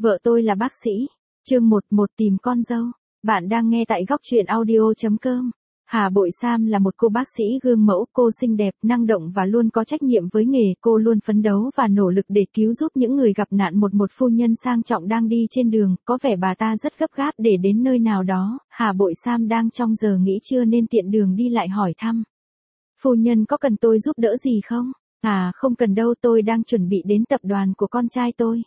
Vợ tôi là bác sĩ. Chương 11 tìm con dâu. Bạn đang nghe tại góc truyện audio.com. Hà Bội Sam là một cô bác sĩ gương mẫu, cô xinh đẹp, năng động và luôn có trách nhiệm với nghề. Cô luôn phấn đấu và nỗ lực để cứu giúp những người gặp nạn. Một phu nhân sang trọng đang đi trên đường, có vẻ bà ta rất gấp gáp để đến nơi nào đó. Hà Bội Sam đang trong giờ nghỉ trưa nên tiện đường đi lại hỏi thăm. Phu nhân có cần tôi giúp đỡ gì không? À, không cần đâu, tôi đang chuẩn bị đến tập đoàn của con trai tôi.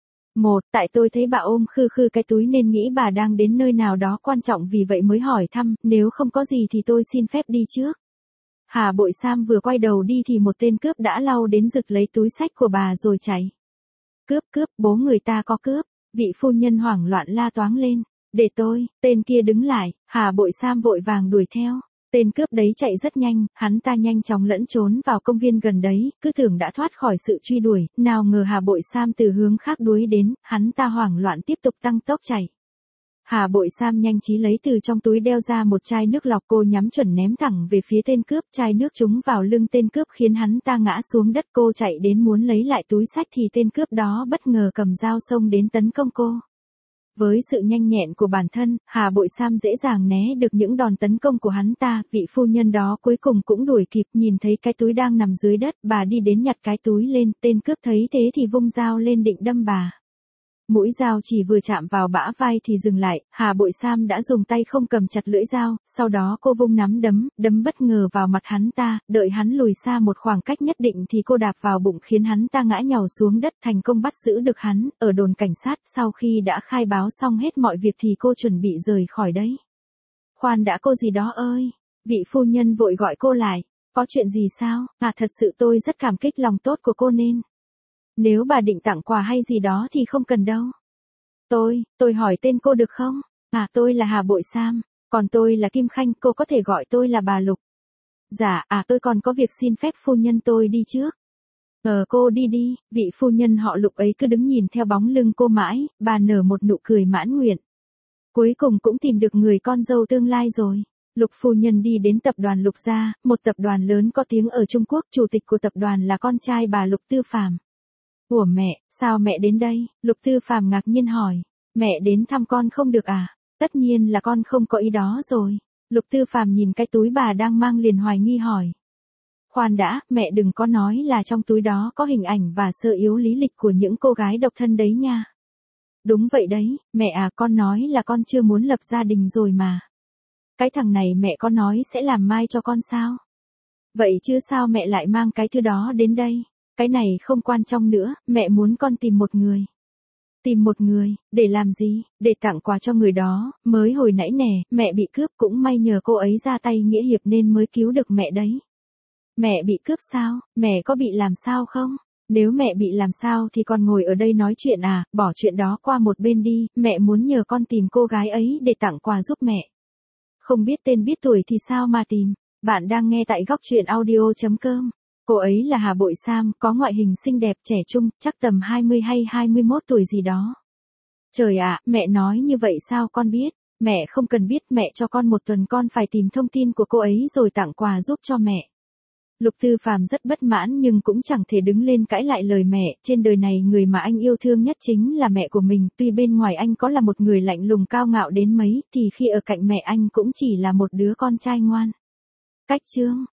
Tại tôi thấy bà ôm khư khư cái túi nên nghĩ bà đang đến nơi nào đó quan trọng, vì vậy mới hỏi thăm, nếu không có gì thì tôi xin phép đi trước. Hà Bội Sam vừa quay đầu đi thì một tên cướp đã lao đến giật lấy túi xách của bà rồi chạy. Cướp, bố người ta có cướp. Vị phu nhân hoảng loạn la toáng lên. Để tôi, tên kia đứng lại. Hà Bội Sam vội vàng đuổi theo. Tên cướp đấy chạy rất nhanh, hắn ta nhanh chóng lẫn trốn vào công viên gần đấy, cứ tưởng đã thoát khỏi sự truy đuổi, nào ngờ Hà Bội Sam từ hướng khác đuổi đến, hắn ta hoảng loạn tiếp tục tăng tốc chạy. Hà Bội Sam nhanh trí lấy từ trong túi đeo ra một chai nước lọc, cô nhắm chuẩn ném thẳng về phía tên cướp, chai nước trúng vào lưng tên cướp khiến hắn ta ngã xuống đất. Cô chạy đến muốn lấy lại túi xách thì tên cướp đó bất ngờ cầm dao xông đến tấn công cô. Với sự nhanh nhẹn của bản thân, Hà Bội Sam dễ dàng né được những đòn tấn công của hắn ta. Vị phu nhân đó cuối cùng cũng đuổi kịp, nhìn thấy cái túi đang nằm dưới đất, bà đi đến nhặt cái túi lên. Tên cướp thấy thế thì vung dao lên định đâm bà. Mũi dao chỉ vừa chạm vào bả vai thì dừng lại. Hà Bội Sam đã dùng tay không cầm chặt lưỡi dao, sau đó cô vung nắm đấm bất ngờ vào mặt hắn ta. Đợi hắn lùi xa một khoảng cách nhất định thì cô đạp vào bụng khiến hắn ta ngã nhào xuống đất, thành công bắt giữ được hắn. Ở đồn cảnh sát, sau khi đã khai báo xong hết mọi việc thì cô chuẩn bị rời khỏi đấy. Khoan đã cô gì đó ơi. Vị phu nhân vội gọi cô lại. Có chuyện gì sao? À, thật sự tôi rất cảm kích lòng tốt của cô nên. Nếu bà định tặng quà hay gì đó thì không cần đâu. Tôi hỏi tên cô được không? À, tôi là Hà Bội Sam, còn tôi là Kim Khanh, cô có thể gọi tôi là bà Lục. Dạ, tôi còn có việc xin phép phu nhân tôi đi trước. Cô đi, vị phu nhân họ Lục ấy cứ đứng nhìn theo bóng lưng cô mãi, bà nở một nụ cười mãn nguyện. Cuối cùng cũng tìm được người con dâu tương lai rồi. Lục phu nhân đi đến tập đoàn Lục Gia, một tập đoàn lớn có tiếng ở Trung Quốc, chủ tịch của tập đoàn là con trai bà Lục Tư Phàm. Ủa mẹ, sao mẹ đến đây? Lục Tư Phàm ngạc nhiên hỏi. Mẹ đến thăm con không được à? Tất nhiên là con không có ý đó rồi. Lục Tư Phàm nhìn cái túi bà đang mang liền hoài nghi hỏi. Khoan đã, mẹ đừng có nói là trong túi đó có hình ảnh và sơ yếu lý lịch của những cô gái độc thân đấy nha. Đúng vậy đấy, mẹ à, con nói là con chưa muốn lập gia đình rồi mà. Cái thằng này mẹ có nói sẽ làm mai cho con sao? Vậy chứ sao mẹ lại mang cái thứ đó đến đây? Cái này không quan trọng nữa, mẹ muốn con tìm một người. Tìm một người, để làm gì? Để tặng quà cho người đó. Mới hồi nãy nè, mẹ bị cướp, cũng may nhờ cô ấy ra tay nghĩa hiệp nên mới cứu được mẹ đấy. Mẹ bị cướp sao? Mẹ có bị làm sao không? Nếu mẹ bị làm sao thì con ngồi ở đây nói chuyện à? Bỏ chuyện đó qua một bên đi, mẹ muốn nhờ con tìm cô gái ấy để tặng quà giúp mẹ. Không biết tên biết tuổi thì sao mà tìm? Bạn đang nghe tại góc truyện audio.com. Cô ấy là Hà Bội Sam, có ngoại hình xinh đẹp, trẻ trung, chắc tầm 20 hay 21 tuổi gì đó. Trời ạ, mẹ nói như vậy sao con biết? Mẹ không cần biết, mẹ cho con một tuần, con phải tìm thông tin của cô ấy rồi tặng quà giúp cho mẹ. Lục Tư Phàm rất bất mãn nhưng cũng chẳng thể đứng lên cãi lại lời mẹ. Trên đời này người mà anh yêu thương nhất chính là mẹ của mình. Tuy bên ngoài anh có là một người lạnh lùng cao ngạo đến mấy thì khi ở cạnh mẹ anh cũng chỉ là một đứa con trai ngoan. Cách chương